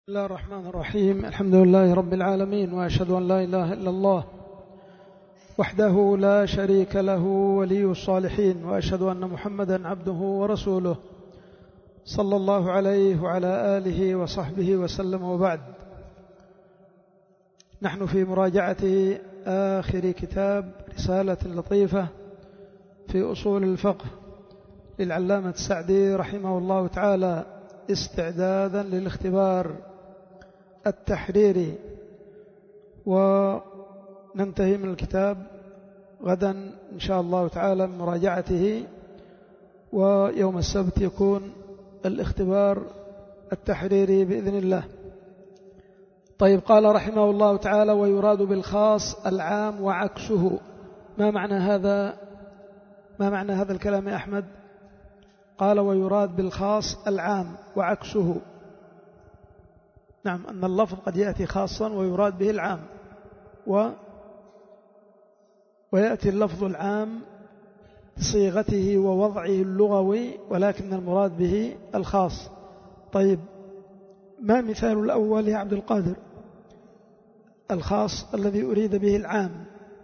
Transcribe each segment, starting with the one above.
بسم الله الرحمن الرحيم. الحمد لله رب العالمين، وأشهد أن لا إله إلا الله وحده لا شريك له ولي الصالحين، وأشهد أن محمدا عبده ورسوله صلى الله عليه وعلى آله وصحبه وسلم. وبعد، نحن في مراجعة آخر كتاب رسالة لطيفة في أصول الفقه للعلامة السعدي رحمه الله تعالى، استعدادا للاختبار التحريري، وننتهي من الكتاب غدا إن شاء الله تعالى من مراجعته، ويوم السبت يكون الاختبار التحريري بإذن الله. طيب، قال رحمه الله تعالى: ويراد بالخاص العام وعكسه. ما معنى هذا الكلام يا أحمد؟ قال: ويراد بالخاص العام وعكسه. نعم، أن اللفظ قد يأتي خاصا ويراد به العام، ويأتي اللفظ العام بصيغته ووضعه اللغوي، ولكن المراد به الخاص. طيب، ما مثال الأول يا عبد القادر؟ الخاص الذي أريد به العام.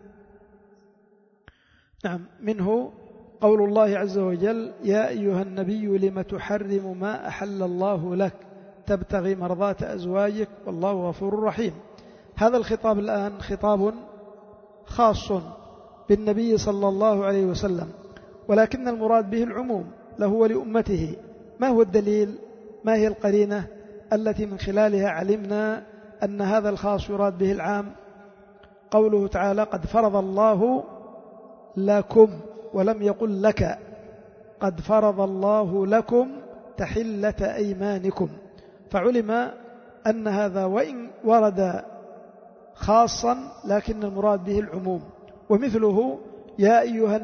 نعم، منه قول الله عز وجل: يا أيها النبي لم تحرم ما أحل الله لك تبتغي مرضات أزواجك والله غفور رحيم. هذا الخطاب الآن خطاب خاص بالنبي صلى الله عليه وسلم، ولكن المراد به العموم له ولأمته. ما هو الدليل؟ ما هي القرينة التي من خلالها علمنا أن هذا الخاص يراد به العام؟ قوله تعالى: قد فرض الله لكم، ولم يقل لك. قد فرض الله لكم تحلة أيمانكم، فعلم أن هذا وإن ورد خاصا لكن المراد به العموم. ومثله: يا أيها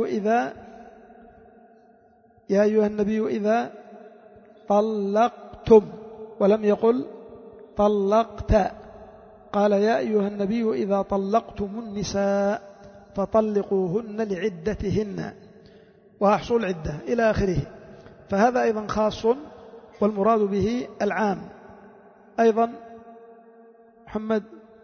النبي إذا طلقتم، ولم يقل طلقت. قال: يا أيها النبي إذا طلقتم النساء فطلقوهن لعدتهن وأحصوا العدة إلى آخره. فهذا أيضا خاص والمراد به العام أيضا. محمد،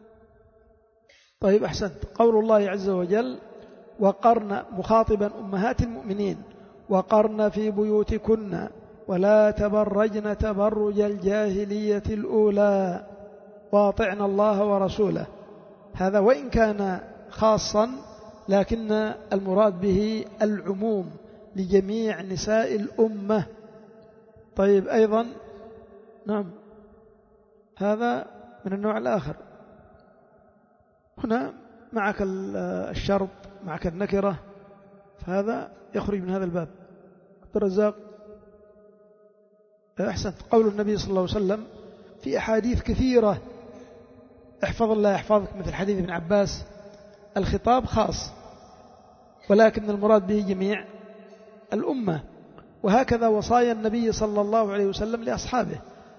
طيب أحسنت. قول الله عز وجل: وقرن، مخاطبا أمهات المؤمنين: وقرن في بيوتكن ولا تبرجن تبرج الجاهلية الأولى واطعن الله ورسوله. هذا وإن كان خاصا لكن المراد به العموم لجميع نساء الأمة. طيب، أيضا نعم، هذا من النوع الآخر. هنا معك الشرط، معك النكرة، فهذا يخرج من هذا الباب. عبد الرزاق، أحسنت. قول النبي صلى الله عليه وسلم في أحاديث كثيرة: احفظ الله يحفظك، مثل حديث ابن عباس. الخطاب خاص ولكن المراد به جميع الأمة. وهكذا وصايا النبي صلى الله عليه وسلم لأصحابه،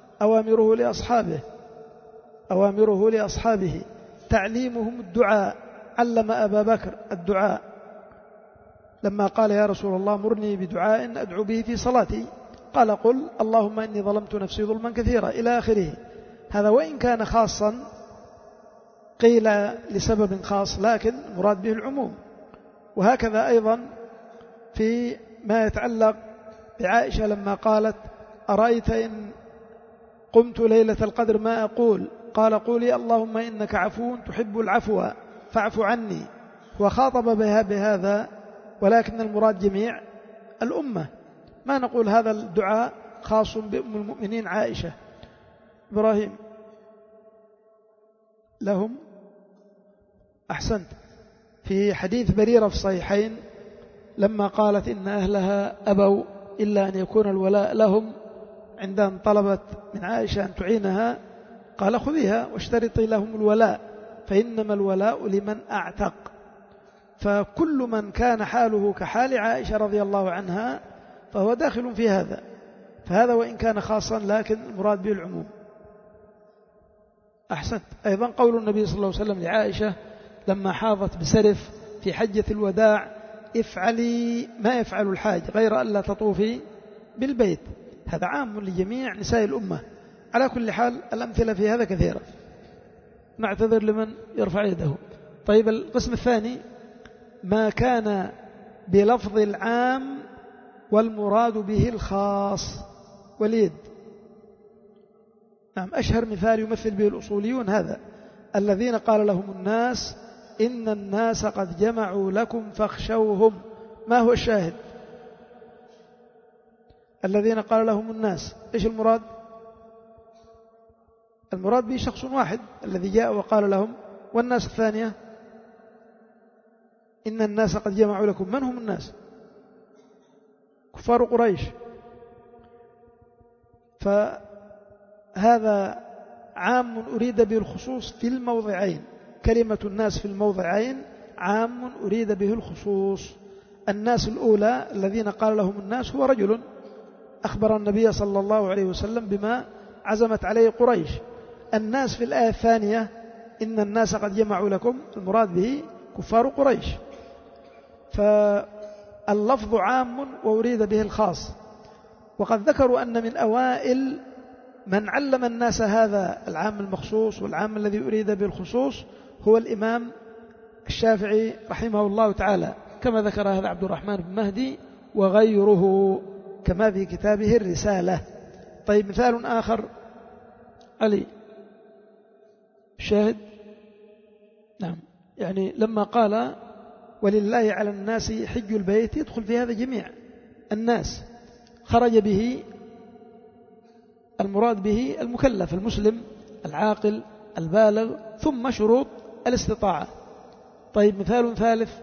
أوامره لأصحابه، تعليمهم الدعاء. علم أبا بكر الدعاء لما قال: يا رسول الله مرني بدعاء أدعو به في صلاتي. قال: قل اللهم إني ظلمت نفسي ظلما كثيرا إلى آخره. هذا وإن كان خاصا قيل لسبب خاص لكن مراد به العموم. وهكذا أيضا في ما يتعلق بعائشة لما قالت: أرأيت إن قمت ليلة القدر ما أقول؟ قال: قولي اللهم إنك عفو تحب العفو فاعف عني. وخاطب بها بهذا، ولكن المراد جميع الأمة. ما نقول هذا الدعاء خاص بأم المؤمنين عائشة. إبراهيم، لهم. أحسنت. في حديث بريرة في الصحيحين لما قالت إن أهلها أبوا إلا أن يكون الولاء لهم، عندما طلبت من عائشة أن تعينها قال: خذيها واشترطي لهم الولاء، فإنما الولاء لمن أعتق. فكل من كان حاله كحال عائشة رضي الله عنها فهو داخل في هذا. فهذا وإن كان خاصا لكن المراد به العموم. أحسنت. أيضا قول النبي صلى الله عليه وسلم لعائشة لما حاضت بسرف في حجة الوداع: افعلي ما يفعل الحاج غير ألا تطوفي بالبيت. هذا عام لجميع نساء الأمة. على كل حال الأمثلة في هذا كثيرة، نعتذر لمن يرفع يده. طيب القسم الثاني ما كان بلفظ العام والمراد به الخاص. وليد. نعم، أشهر مثال يمثل به الأصوليون هذا: الذين قال لهم الناس إن الناس قد جمعوا لكم فاخشوهم. ما هو الشاهد؟ الذين قال لهم الناس، إيش المراد؟ المراد به شخص واحد الذي جاء وقال لهم، والناس الثانية إن الناس قد جمعوا لكم. من هم الناس؟ كفار قريش. فهذا عام أريد به الخصوص في الموضعين، كلمة الناس في الموضعين عام أريد به الخصوص. الناس الأولى الذين قال لهم الناس هو رجل أخبر النبي صلى الله عليه وسلم بما عزمت عليه قريش. الناس في الآية الثانية إن الناس قد جمعوا لكم، المراد به كفار قريش. فاللفظ عام وأريد به الخاص. وقد ذكروا أن من أوائل من علم الناس هذا العام المخصوص والعام الذي أريد به الخصوص هو الإمام الشافعي رحمه الله تعالى، كما ذكر هذا عبد الرحمن بن مهدي وغيره كما في كتابه الرسالة. طيب مثال آخر علي شاهد. نعم، يعني لما قال ولله على الناس حج البيت يدخل في هذا جميع الناس، خرج به المراد به المكلف المسلم العاقل البالغ، ثم شروط الاستطاعة. طيب مثال ثالث: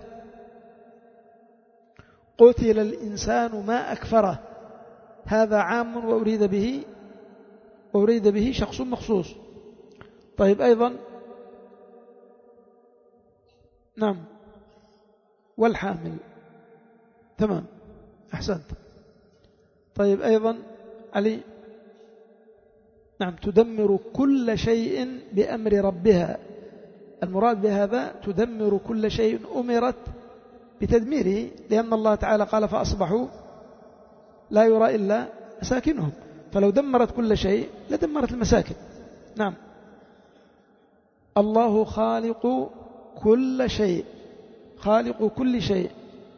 قتل الإنسان ما أكفره. هذا عام وأريد به شخص مخصوص. طيب أيضا نعم، والحامل. تمام، أحسنت. طيب أيضا علي. نعم، تدمر كل شيء بأمر ربها. المراد بهذا تدمر كل شيء أمرت بتدميره، لأن الله تعالى قال فأصبحوا لا يرى إلا مساكنهم، فلو دمرت كل شيء لدمرت المساكن. نعم، الله خالق كل شيء، خالق كل شيء.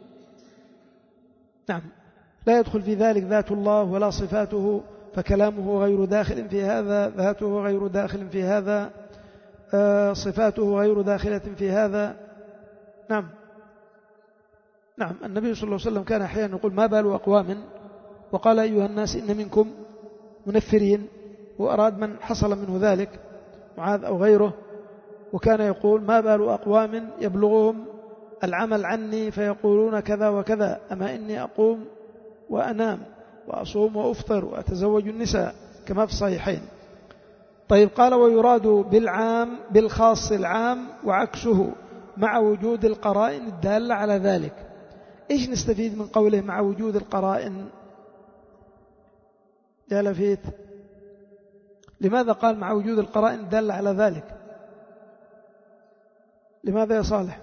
نعم، لا يدخل في ذلك ذات الله ولا صفاته، فكلامه غير داخل في هذا، ذاته غير داخل في هذا، صفاته غير داخلة في هذا. نعم. نعم، النبي صلى الله عليه وسلم كان أحيانا يقول ما بال أقوام، وقال أيها الناس إن منكم منفرين، وأراد من حصل منه ذلك معاذ أو غيره. وكان يقول ما بال أقوام يبلغهم العمل عني فيقولون كذا وكذا، أما إني أقوم وأنام وأصوم وأفطر وأتزوج النساء كما في الصحيحين. طيب قال ويراد بالعام بالخاص العام وعكسه مع وجود القرائن الدالة على ذلك. إيش نستفيد من قوله مع وجود القرائن يا لفيت؟ لماذا قال مع وجود القرائن الدالة على ذلك؟ لماذا يا صالح؟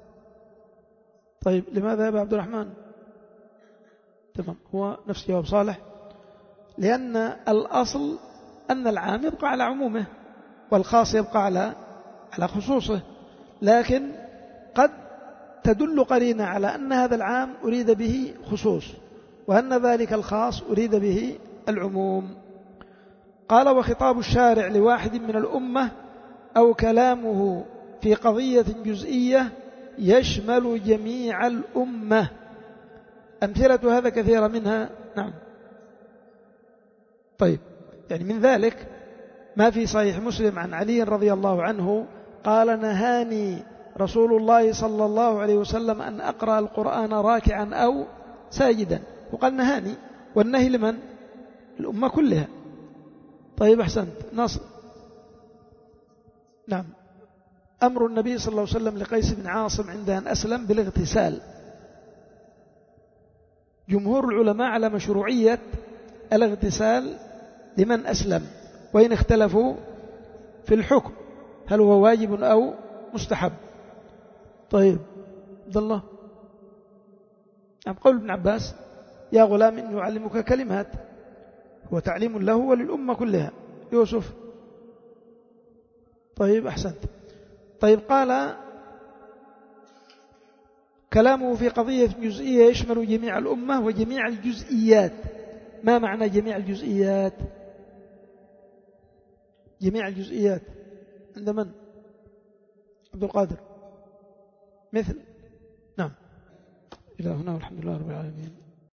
طيب لماذا يا أبا عبد الرحمن؟ تمام، هو نفس جواب صالح. لأن الأصل أن العام يبقى على عمومه والخاص يبقى على خصوصه، لكن قد تدل قرينة على أن هذا العام أريد به خصوص، وأن ذلك الخاص أريد به العموم. قال وخطاب الشارع لواحد من الأمة أو كلامه في قضية جزئية يشمل جميع الأمة. أمثلة هذا كثيرة منها. نعم. طيب، يعني من ذلك ما في صحيح مسلم عن علي رضي الله عنه قال نهاني رسول الله صلى الله عليه وسلم أن أقرأ القرآن راكعا أو ساجدا، وقال نهاني، والنهي لمن؟ الأمة كلها. طيب أحسنت ناصر. نعم، أمر النبي صلى الله عليه وسلم لقيس بن عاصم عند أن أسلم بالاغتسال. جمهور العلماء على مشروعية الاغتسال لمن أسلم، وإن اختلفوا في الحكم هل هو واجب أو مستحب. طيب عبد الله. نعم، قول ابن عباس يا غلام إني أعلمك كلمات، هو تعليم له وللأمة كلها، يوسف؟ طيب أحسنت. طيب قال كلامه في قضية جزئية يشمل جميع الأمة وجميع الجزئيات. ما معنى جميع الجزئيات؟ جميع الجزئيات عند من؟ عبد القادر. مثل؟ نعم. إلى هنا والحمد لله رب العالمين.